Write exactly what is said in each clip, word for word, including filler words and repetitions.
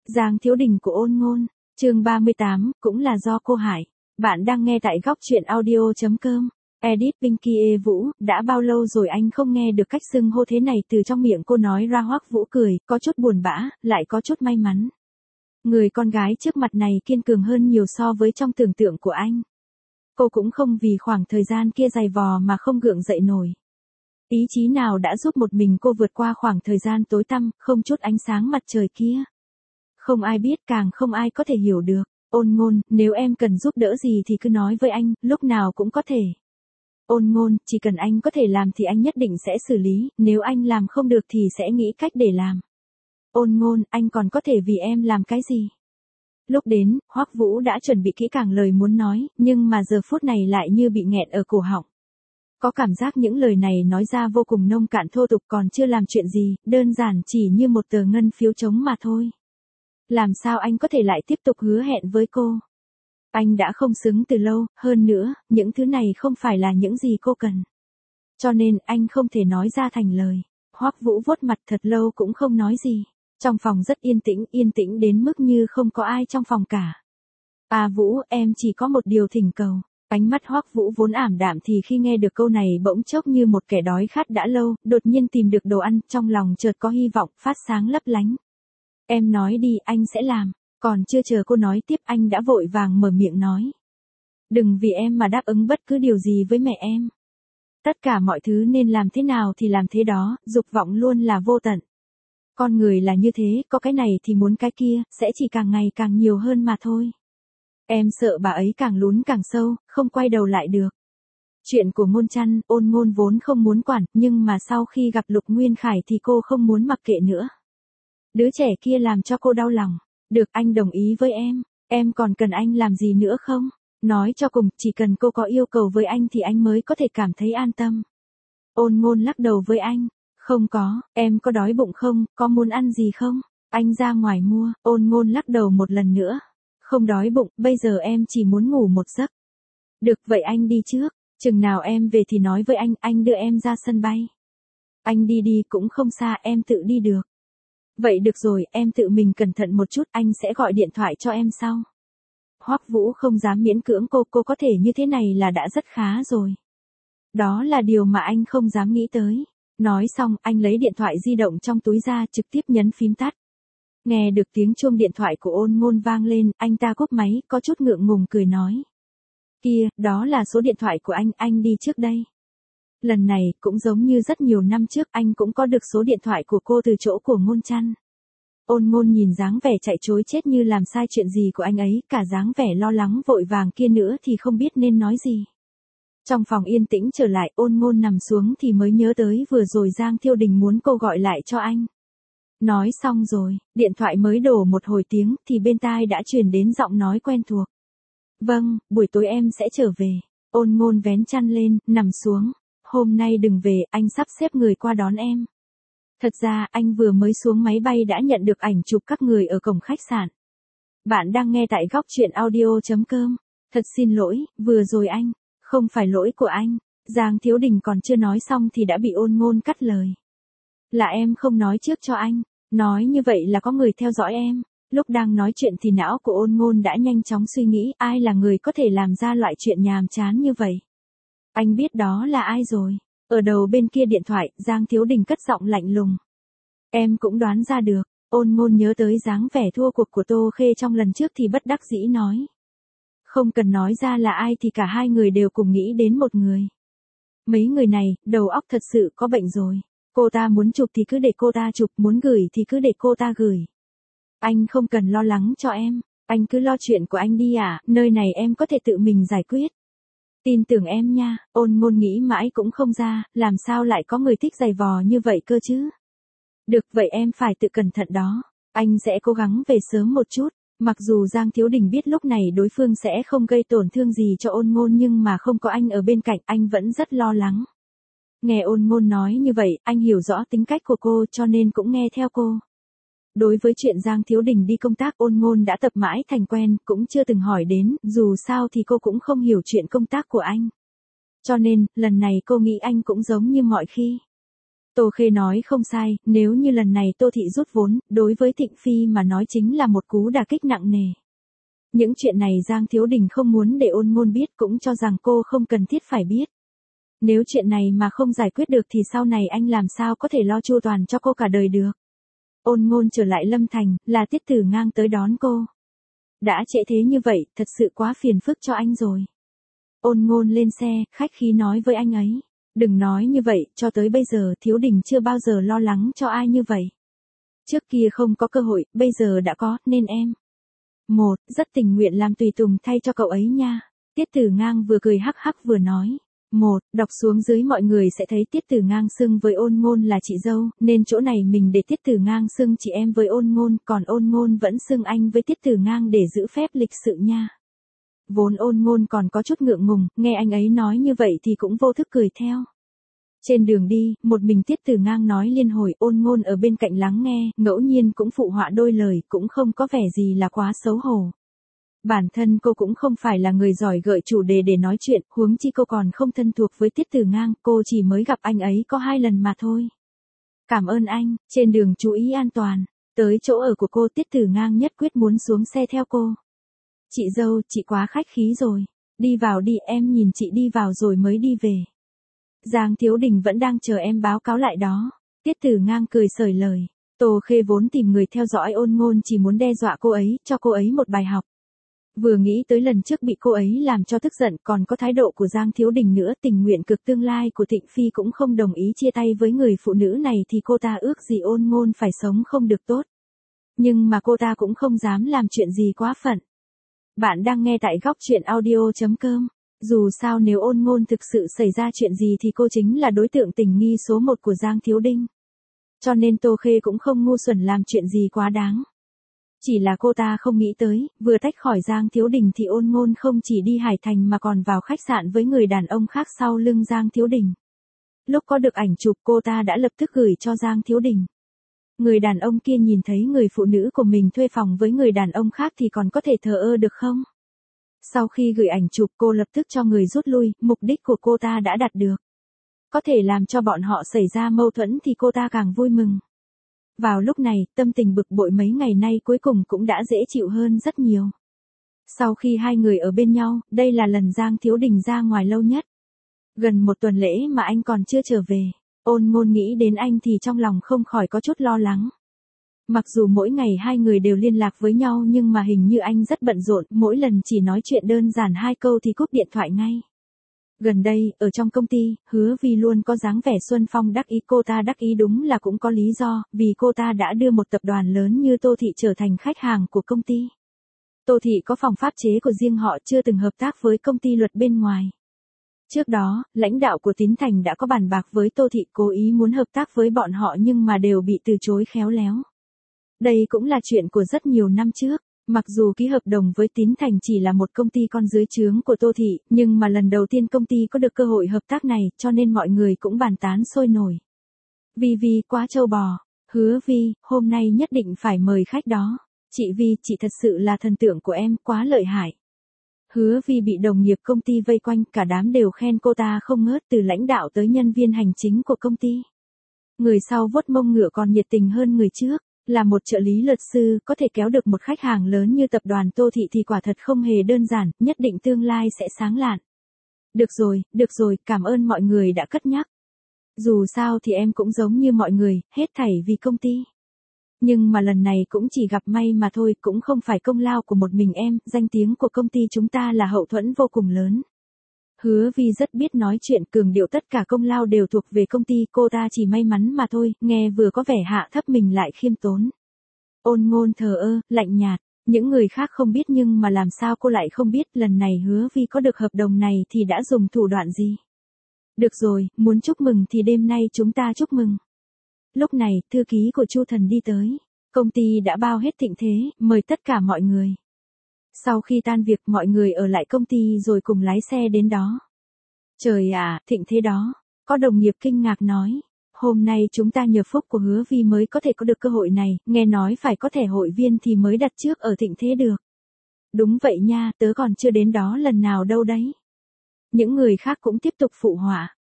Giang Thiếu Đình của Ôn Ngôn, chương ba mươi tám, cũng là do cô hại. Bạn đang nghe tại góc truyện audio.com. Edit Pinky E Vũ, đã bao lâu rồi anh không nghe được cách xưng hô thế này từ trong miệng cô, nói ra. Hoắc Vũ cười, có chút buồn bã, lại có chút may mắn. Người con gái trước mặt này kiên cường hơn nhiều so với trong tưởng tượng của anh. Cô cũng không vì khoảng thời gian kia dày vò mà không gượng dậy nổi. Ý chí nào đã giúp một mình cô vượt qua khoảng thời gian tối tăm, không chút ánh sáng mặt trời kia. Không ai biết, càng không ai có thể hiểu được. Ôn Ngôn, nếu em cần giúp đỡ gì thì cứ nói với anh, lúc nào cũng có thể. Ôn Ngôn, chỉ cần anh có thể làm thì anh nhất định sẽ xử lý, nếu anh làm không được thì sẽ nghĩ cách để làm. Ôn Ngôn, anh còn có thể vì em làm cái gì? Lúc đến, Hoắc Vũ đã chuẩn bị kỹ càng lời muốn nói, nhưng mà giờ phút này lại như bị nghẹn ở cổ họng. Có cảm giác những lời này nói ra vô cùng nông cạn thô tục, còn chưa làm chuyện gì, đơn giản chỉ như một tờ ngân phiếu trống mà thôi. Làm sao anh có thể lại tiếp tục hứa hẹn với cô? Anh đã không xứng từ lâu, hơn nữa, những thứ này không phải là những gì cô cần. Cho nên anh không thể nói ra thành lời. Hoắc Vũ vuốt mặt thật lâu cũng không nói gì. Trong phòng rất yên tĩnh, yên tĩnh đến mức như không có ai trong phòng cả. À Vũ, em chỉ có một điều thỉnh cầu. Ánh mắt Hoắc Vũ vốn ảm đạm thì khi nghe được câu này bỗng chốc như một kẻ đói khát đã lâu, đột nhiên tìm được đồ ăn, trong lòng chợt có hy vọng, phát sáng lấp lánh. Em nói đi, anh sẽ làm. Còn chưa chờ cô nói tiếp, anh đã vội vàng mở miệng nói. Đừng vì em mà đáp ứng bất cứ điều gì với mẹ em. Tất cả mọi thứ nên làm thế nào thì làm thế đó, dục vọng luôn là vô tận. Con người là như thế, có cái này thì muốn cái kia, sẽ chỉ càng ngày càng nhiều hơn mà thôi. Em sợ bà ấy càng lún càng sâu, không quay đầu lại được. Chuyện của Ngôn Chăn, Ôn Ngôn vốn không muốn quản, nhưng mà sau khi gặp Lục Nguyên Khải thì cô không muốn mặc kệ nữa. Đứa trẻ kia làm cho cô đau lòng. Được, anh đồng ý với em. Em còn cần anh làm gì nữa không? Nói cho cùng, chỉ cần cô có yêu cầu với anh thì anh mới có thể cảm thấy an tâm. Ôn Ngôn lắc đầu với anh. Không có, em có đói bụng không, có muốn ăn gì không? Anh ra ngoài mua. Ôn Ngôn lắc đầu một lần nữa. Không đói bụng, bây giờ em chỉ muốn ngủ một giấc. Được, vậy anh đi trước. Chừng nào em về thì nói với anh, anh đưa em ra sân bay. Anh đi đi cũng không xa, em tự đi được. Vậy được rồi, em tự mình cẩn thận một chút, anh sẽ gọi điện thoại cho em sau. Hoắc Vũ không dám miễn cưỡng cô, cô có thể như thế này là đã rất khá rồi. Đó là điều mà anh không dám nghĩ tới. Nói xong, anh lấy điện thoại di động trong túi ra, trực tiếp nhấn phím tắt. Nghe được tiếng chuông điện thoại của Ôn Ngôn vang lên, anh ta cúp máy, có chút ngượng ngùng cười nói. Kia, đó là số điện thoại của anh, anh đi trước đây. Lần này, cũng giống như rất nhiều năm trước, anh cũng có được số điện thoại của cô từ chỗ của Ngôn Chăn. Ôn Ngôn nhìn dáng vẻ chạy trối chết như làm sai chuyện gì của anh ấy, cả dáng vẻ lo lắng vội vàng kia nữa thì không biết nên nói gì. Trong phòng yên tĩnh trở lại, Ôn Ngôn nằm xuống thì mới nhớ tới vừa rồi Giang Thiếu Đình muốn cô gọi lại cho anh. Nói xong rồi, điện thoại mới đổ một hồi tiếng thì bên tai đã truyền đến giọng nói quen thuộc. Vâng, buổi tối em sẽ trở về. Ôn Ngôn vén chăn lên, nằm xuống. Hôm nay đừng về, anh sắp xếp người qua đón em. Thật ra, anh vừa mới xuống máy bay đã nhận được ảnh chụp các người ở cổng khách sạn. Bạn đang nghe tại góc truyện audio.com. Thật xin lỗi, vừa rồi anh. Không phải lỗi của anh. Giang Thiếu Đình còn chưa nói xong thì đã bị Ôn Ngôn cắt lời. Là em không nói trước cho anh. Nói như vậy là có người theo dõi em. Lúc đang nói chuyện thì não của Ôn Ngôn đã nhanh chóng suy nghĩ ai là người có thể làm ra loại chuyện nhàm chán như vậy. Anh biết đó là ai rồi. Ở đầu bên kia điện thoại, Giang Thiếu Đình cất giọng lạnh lùng. Em cũng đoán ra được. Ôn Ngôn nhớ tới dáng vẻ thua cuộc của Tô Khê trong lần trước thì bất đắc dĩ nói. Không cần nói ra là ai thì cả hai người đều cùng nghĩ đến một người. Mấy người này, đầu óc thật sự có bệnh rồi. Cô ta muốn chụp thì cứ để cô ta chụp, muốn gửi thì cứ để cô ta gửi. Anh không cần lo lắng cho em. Anh cứ lo chuyện của anh đi à, nơi này em có thể tự mình giải quyết. Tin tưởng em nha. Ôn Ngôn nghĩ mãi cũng không ra, làm sao lại có người thích giày vò như vậy cơ chứ. Được, vậy em phải tự cẩn thận đó. Anh sẽ cố gắng về sớm một chút. Mặc dù Giang Thiếu Đình biết lúc này đối phương sẽ không gây tổn thương gì cho Ôn Ngôn, nhưng mà không có anh ở bên cạnh, anh vẫn rất lo lắng. Nghe Ôn Ngôn nói như vậy, anh hiểu rõ tính cách của cô cho nên cũng nghe theo cô. Đối với chuyện Giang Thiếu Đình đi công tác, Ôn Ngôn đã tập mãi thành quen, cũng chưa từng hỏi đến, dù sao thì cô cũng không hiểu chuyện công tác của anh. Cho nên, lần này cô nghĩ anh cũng giống như mọi khi. Tô Khê nói không sai, nếu như lần này Tô Thị rút vốn, đối với Thịnh Phi mà nói chính là một cú đả kích nặng nề. Những chuyện này Giang Thiếu Đình không muốn để Ôn Ngôn biết, cũng cho rằng cô không cần thiết phải biết. Nếu chuyện này mà không giải quyết được thì sau này anh làm sao có thể lo chu toàn cho cô cả đời được. Ôn Ngôn trở lại Lâm Thành, là Tiết Tử Ngang tới đón cô. Đã trễ thế như vậy, thật sự quá phiền phức cho anh rồi. Ôn Ngôn lên xe, khách khí nói với anh ấy. Đừng nói như vậy, cho tới bây giờ Thiếu Đình chưa bao giờ lo lắng cho ai như vậy. Trước kia không có cơ hội, bây giờ đã có, nên em. Một, rất tình nguyện làm tùy tùng thay cho cậu ấy nha. Tiết Tử Ngang vừa cười hắc hắc vừa nói. Một, đọc xuống dưới mọi người sẽ thấy Tiết Tử Ngang xưng với Ôn Ngôn là chị dâu, nên chỗ này mình để Tiết Tử Ngang xưng chị em với Ôn Ngôn, còn Ôn Ngôn vẫn xưng anh với Tiết Tử Ngang để giữ phép lịch sự nha. Vốn Ôn Ngôn còn có chút ngượng ngùng, nghe anh ấy nói như vậy thì cũng vô thức cười theo. Trên đường đi, một mình Tiết Tử Ngang nói liên hồi, Ôn Ngôn ở bên cạnh lắng nghe, ngẫu nhiên cũng phụ họa đôi lời, cũng không có vẻ gì là quá xấu hổ. Bản thân cô cũng không phải là người giỏi gợi chủ đề để nói chuyện, huống chi cô còn không thân thuộc với Tiết Tử Ngang, cô chỉ mới gặp anh ấy có hai lần mà thôi. Cảm ơn anh, trên đường chú ý an toàn. Tới chỗ ở của cô, Tiết Tử Ngang nhất quyết muốn xuống xe theo cô. Chị dâu, chị quá khách khí rồi. Đi vào đi, em nhìn chị đi vào rồi mới đi về. Giang Thiếu Đình vẫn đang chờ em báo cáo lại đó. Tiết Tử Ngang cười xởi lời. Tô Khê vốn tìm người theo dõi Ôn Ngôn chỉ muốn đe dọa cô ấy, cho cô ấy một bài học. Vừa nghĩ tới lần trước bị cô ấy làm cho tức giận, còn có thái độ của Giang Thiếu Đình nữa, tình nguyện cực tương lai của Thịnh Phi cũng không đồng ý chia tay với người phụ nữ này thì cô ta ước gì Ôn Ngôn phải sống không được tốt. Nhưng mà cô ta cũng không dám làm chuyện gì quá phận. Bạn đang nghe tại góc truyện audio chấm com. Dù sao nếu Ôn Ngôn thực sự xảy ra chuyện gì thì cô chính là đối tượng tình nghi số một của Giang Thiếu Đình. Cho nên Tô Khê cũng không ngu xuẩn làm chuyện gì quá đáng. Chỉ là cô ta không nghĩ tới, vừa tách khỏi Giang Thiếu Đình thì Ôn Ngôn không chỉ đi Hải Thành mà còn vào khách sạn với người đàn ông khác sau lưng Giang Thiếu Đình. Lúc có được ảnh chụp cô ta đã lập tức gửi cho Giang Thiếu Đình. Người đàn ông kia nhìn thấy người phụ nữ của mình thuê phòng với người đàn ông khác thì còn có thể thờ ơ được không? Sau khi gửi ảnh chụp cô lập tức cho người rút lui, mục đích của cô ta đã đạt được. Có thể làm cho bọn họ xảy ra mâu thuẫn thì cô ta càng vui mừng. Vào lúc này, tâm tình bực bội mấy ngày nay cuối cùng cũng đã dễ chịu hơn rất nhiều. Sau khi hai người ở bên nhau, đây là lần Giang Thiếu Đình ra ngoài lâu nhất. Gần một tuần lễ mà anh còn chưa trở về. Ôn Ngôn nghĩ đến anh thì trong lòng không khỏi có chút lo lắng. Mặc dù mỗi ngày hai người đều liên lạc với nhau nhưng mà hình như anh rất bận rộn, mỗi lần chỉ nói chuyện đơn giản hai câu thì cúp điện thoại ngay. Gần đây, ở trong công ty, Hứa Vi luôn có dáng vẻ xuân phong đắc ý, cô ta đắc ý đúng là cũng có lý do, vì cô ta đã đưa một tập đoàn lớn như Tô Thị trở thành khách hàng của công ty. Tô Thị có phòng pháp chế của riêng họ, chưa từng hợp tác với công ty luật bên ngoài. Trước đó, lãnh đạo của Tín Thành đã có bàn bạc với Tô Thị cố ý muốn hợp tác với bọn họ nhưng mà đều bị từ chối khéo léo. Đây cũng là chuyện của rất nhiều năm trước. Mặc dù ký hợp đồng với Tín Thành chỉ là một công ty con dưới trướng của Tô Thị, nhưng mà lần đầu tiên công ty có được cơ hội hợp tác này, cho nên mọi người cũng bàn tán sôi nổi. Vi Vi quá trâu bò. Hứa Vi, hôm nay nhất định phải mời khách đó. Chị Vi, chị thật sự là thần tượng của em, quá lợi hại. Hứa Vi bị đồng nghiệp công ty vây quanh, cả đám đều khen cô ta không ngớt, từ lãnh đạo tới nhân viên hành chính của công ty. Người sau vuốt mông ngựa còn nhiệt tình hơn người trước. Là một trợ lý luật sư, có thể kéo được một khách hàng lớn như tập đoàn Tô Thị thì quả thật không hề đơn giản, nhất định tương lai sẽ sáng lạn. Được rồi, được rồi, cảm ơn mọi người đã cất nhắc. Dù sao thì em cũng giống như mọi người, hết thảy vì công ty. Nhưng mà lần này cũng chỉ gặp may mà thôi, cũng không phải công lao của một mình em, danh tiếng của công ty chúng ta là hậu thuẫn vô cùng lớn. Hứa Vi rất biết nói chuyện, cường điệu tất cả công lao đều thuộc về công ty, cô ta chỉ may mắn mà thôi, nghe vừa có vẻ hạ thấp mình lại khiêm tốn. Ôn Ngôn thờ ơ, lạnh nhạt, những người khác không biết nhưng mà làm sao cô lại không biết, lần này Hứa Vi có được hợp đồng này thì đã dùng thủ đoạn gì. Được rồi, muốn chúc mừng thì đêm nay chúng ta chúc mừng. Lúc này, thư ký của Chu Thần đi tới, công ty đã bao hết thịnh thế, mời tất cả mọi người. Sau khi tan việc mọi người ở lại công ty rồi cùng lái xe đến đó. Trời ạ, thịnh thế đó. Có đồng nghiệp kinh ngạc nói. Hôm nay chúng ta nhờ phúc của Hứa Vi mới có thể có được cơ hội này, nghe nói phải có thẻ hội viên thì mới đặt trước ở thịnh thế được. Đúng vậy nha, tớ còn chưa đến đó lần nào đâu đấy. Những người khác cũng tiếp tục phụ họa.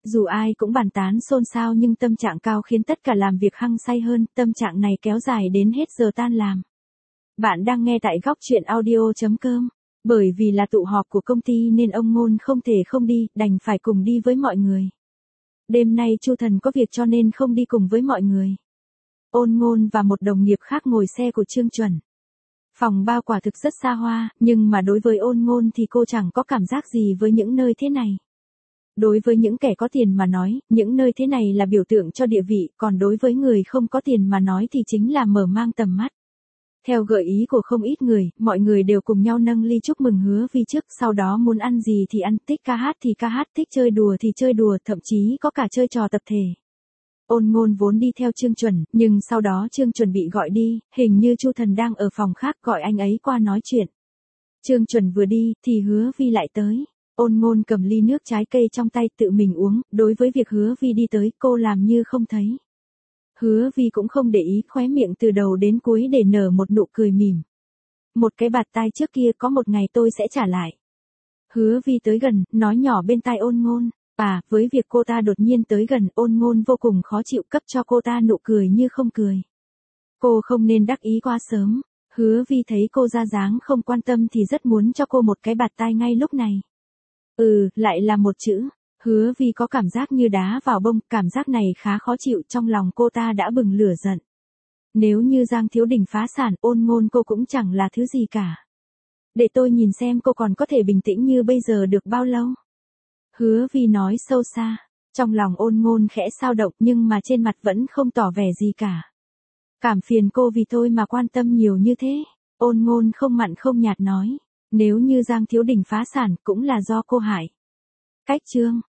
Dù ai cũng bàn tán xôn xao nhưng tâm trạng cao khiến tất cả làm việc hăng say hơn, tâm trạng này kéo dài đến hết giờ tan làm. Bạn đang nghe tại góc chuyện audio chấm com. Bởi vì là tụ họp của công ty nên ông Ngôn không thể không đi, đành phải cùng đi với mọi người. Đêm nay Chu Thần có việc cho nên không đi cùng với mọi người. Ôn Ngôn và một đồng nghiệp khác ngồi xe của Trương Chuẩn. Phòng bao quả thực rất xa hoa, nhưng mà đối với Ôn Ngôn thì cô chẳng có cảm giác gì với những nơi thế này. Đối với những kẻ có tiền mà nói, những nơi thế này là biểu tượng cho địa vị, còn đối với người không có tiền mà nói thì chính là mở mang tầm mắt. Theo gợi ý của không ít người, mọi người đều cùng nhau nâng ly chúc mừng Hứa Vi trước, sau đó muốn ăn gì thì ăn, thích ca hát thì ca hát, thích chơi đùa thì chơi đùa, thậm chí có cả chơi trò tập thể. Ôn Ngôn vốn đi theo Trương Chuẩn, nhưng sau đó Trương Chuẩn bị gọi đi, hình như Chu Thần đang ở phòng khác gọi anh ấy qua nói chuyện. Trương Chuẩn vừa đi, thì Hứa Vi lại tới. Ôn Ngôn cầm ly nước trái cây trong tay tự mình uống, đối với việc Hứa Vi đi tới, cô làm như không thấy. Hứa Vi cũng không để ý, khóe miệng từ đầu đến cuối để nở một nụ cười mỉm. Một cái bạt tai trước kia có một ngày tôi sẽ trả lại. Hứa Vi tới gần, nói nhỏ bên tai Ôn Ngôn. À, với việc cô ta đột nhiên tới gần, Ôn Ngôn vô cùng khó chịu, cấp cho cô ta nụ cười như không cười. Cô không nên đắc ý quá sớm. Hứa Vi thấy cô ra dáng không quan tâm thì rất muốn cho cô một cái bạt tai ngay lúc này. Ừ, lại là một chữ. Hứa Vi có cảm giác như đá vào bông, cảm giác này khá khó chịu, trong lòng cô ta đã bừng lửa giận. Nếu như Giang Thiếu Đình phá sản, Ôn Ngôn cô cũng chẳng là thứ gì cả. Để tôi nhìn xem cô còn có thể bình tĩnh như bây giờ được bao lâu. Hứa Vi nói sâu xa, trong lòng Ôn Ngôn khẽ xao động nhưng mà trên mặt vẫn không tỏ vẻ gì cả. Cảm phiền cô vì tôi mà quan tâm nhiều như thế. Ôn Ngôn không mặn không nhạt nói, nếu như Giang Thiếu Đình phá sản cũng là do cô hại. Cách chương